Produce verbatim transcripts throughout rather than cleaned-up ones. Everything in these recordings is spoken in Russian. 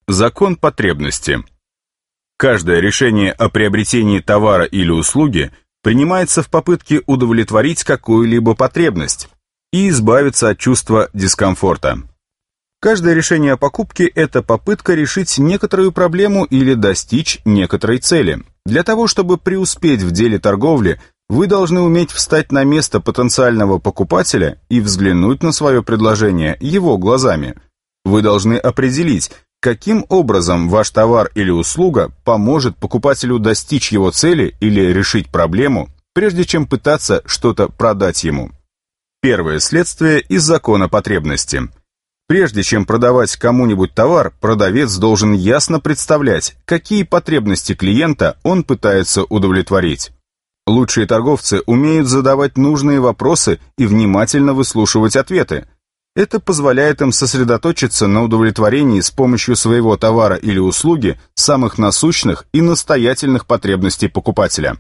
Закон потребности. Каждое решение о приобретении товара или услуги принимается в попытке удовлетворить какую-либо потребность и избавиться от чувства дискомфорта. Каждое решение о покупке – это попытка решить некоторую проблему или достичь некоторой цели. Для того, чтобы преуспеть в деле торговли, вы должны уметь встать на место потенциального покупателя и взглянуть на свое предложение его глазами. Вы должны определить, каким образом ваш товар или услуга поможет покупателю достичь его цели или решить проблему, прежде чем пытаться что-то продать ему. Первое следствие из закона потребности. Прежде чем продавать кому-нибудь товар, продавец должен ясно представлять, какие потребности клиента он пытается удовлетворить. Лучшие торговцы умеют задавать нужные вопросы и внимательно выслушивать ответы. Это позволяет им сосредоточиться на удовлетворении с помощью своего товара или услуги самых насущных и настоятельных потребностей покупателя.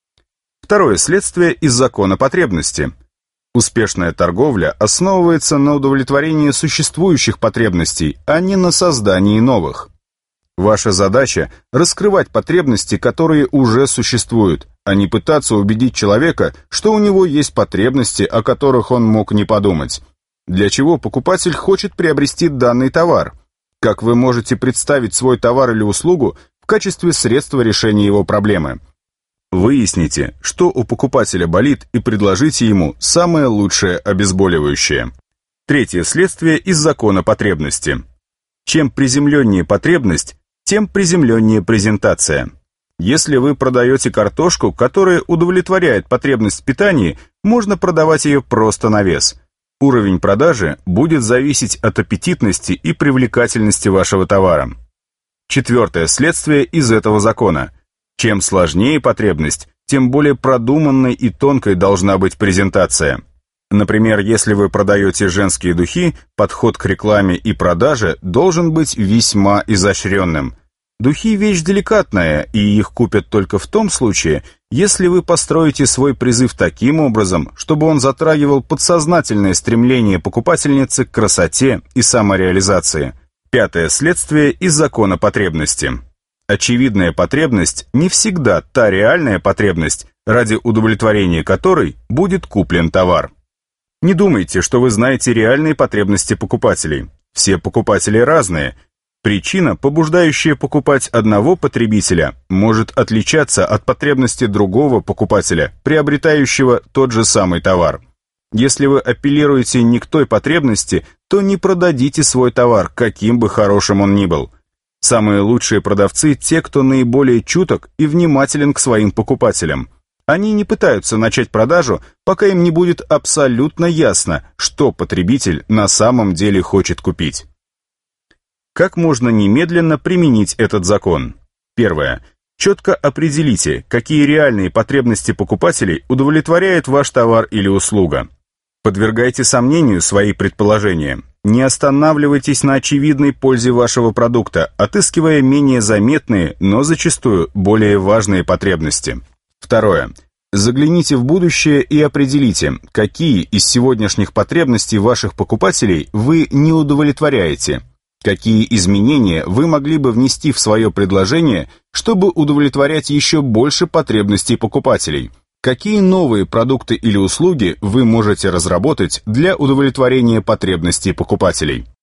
Второе следствие из закона потребности. Успешная торговля основывается на удовлетворении существующих потребностей, а не на создании новых. Ваша задача – раскрывать потребности, которые уже существуют, а не пытаться убедить человека, что у него есть потребности, о которых он мог не подумать. Для чего покупатель хочет приобрести данный товар? Как вы можете представить свой товар или услугу в качестве средства решения его проблемы? Выясните, что у покупателя болит, и предложите ему самое лучшее обезболивающее. Третье следствие из закона потребности. Чем приземленнее потребность, тем приземленнее презентация. Если вы продаете картошку, которая удовлетворяет потребность в питании, можно продавать ее просто на вес. Уровень продажи будет зависеть от аппетитности и привлекательности вашего товара. Четвертое следствие из этого закона. Чем сложнее потребность, тем более продуманной и тонкой должна быть презентация. Например, если вы продаете женские духи, подход к рекламе и продаже должен быть весьма изощренным. Духи – вещь деликатная, и их купят только в том случае, если вы построите свой призыв таким образом, чтобы он затрагивал подсознательное стремление покупательницы к красоте и самореализации. Пятое следствие из закона потребности. Очевидная потребность не всегда та реальная потребность, ради удовлетворения которой будет куплен товар. Не думайте, что вы знаете реальные потребности покупателей. Все покупатели разные. Причина, побуждающая покупать одного потребителя, может отличаться от потребности другого покупателя, приобретающего тот же самый товар. Если вы апеллируете не к той потребности, то не продадите свой товар, каким бы хорошим он ни был. Самые лучшие продавцы – те, кто наиболее чуток и внимателен к своим покупателям. Они не пытаются начать продажу, пока им не будет абсолютно ясно, что потребитель на самом деле хочет купить. Как можно немедленно применить этот закон? Первое. Четко определите, какие реальные потребности покупателей удовлетворяет ваш товар или услуга. Подвергайте сомнению свои предположения. Не останавливайтесь на очевидной пользе вашего продукта, отыскивая менее заметные, но зачастую более важные потребности. Второе. Загляните в будущее и определите, какие из сегодняшних потребностей ваших покупателей вы не удовлетворяете. Какие изменения вы могли бы внести в свое предложение, чтобы удовлетворять еще больше потребностей покупателей? Какие новые продукты или услуги вы можете разработать для удовлетворения потребностей покупателей?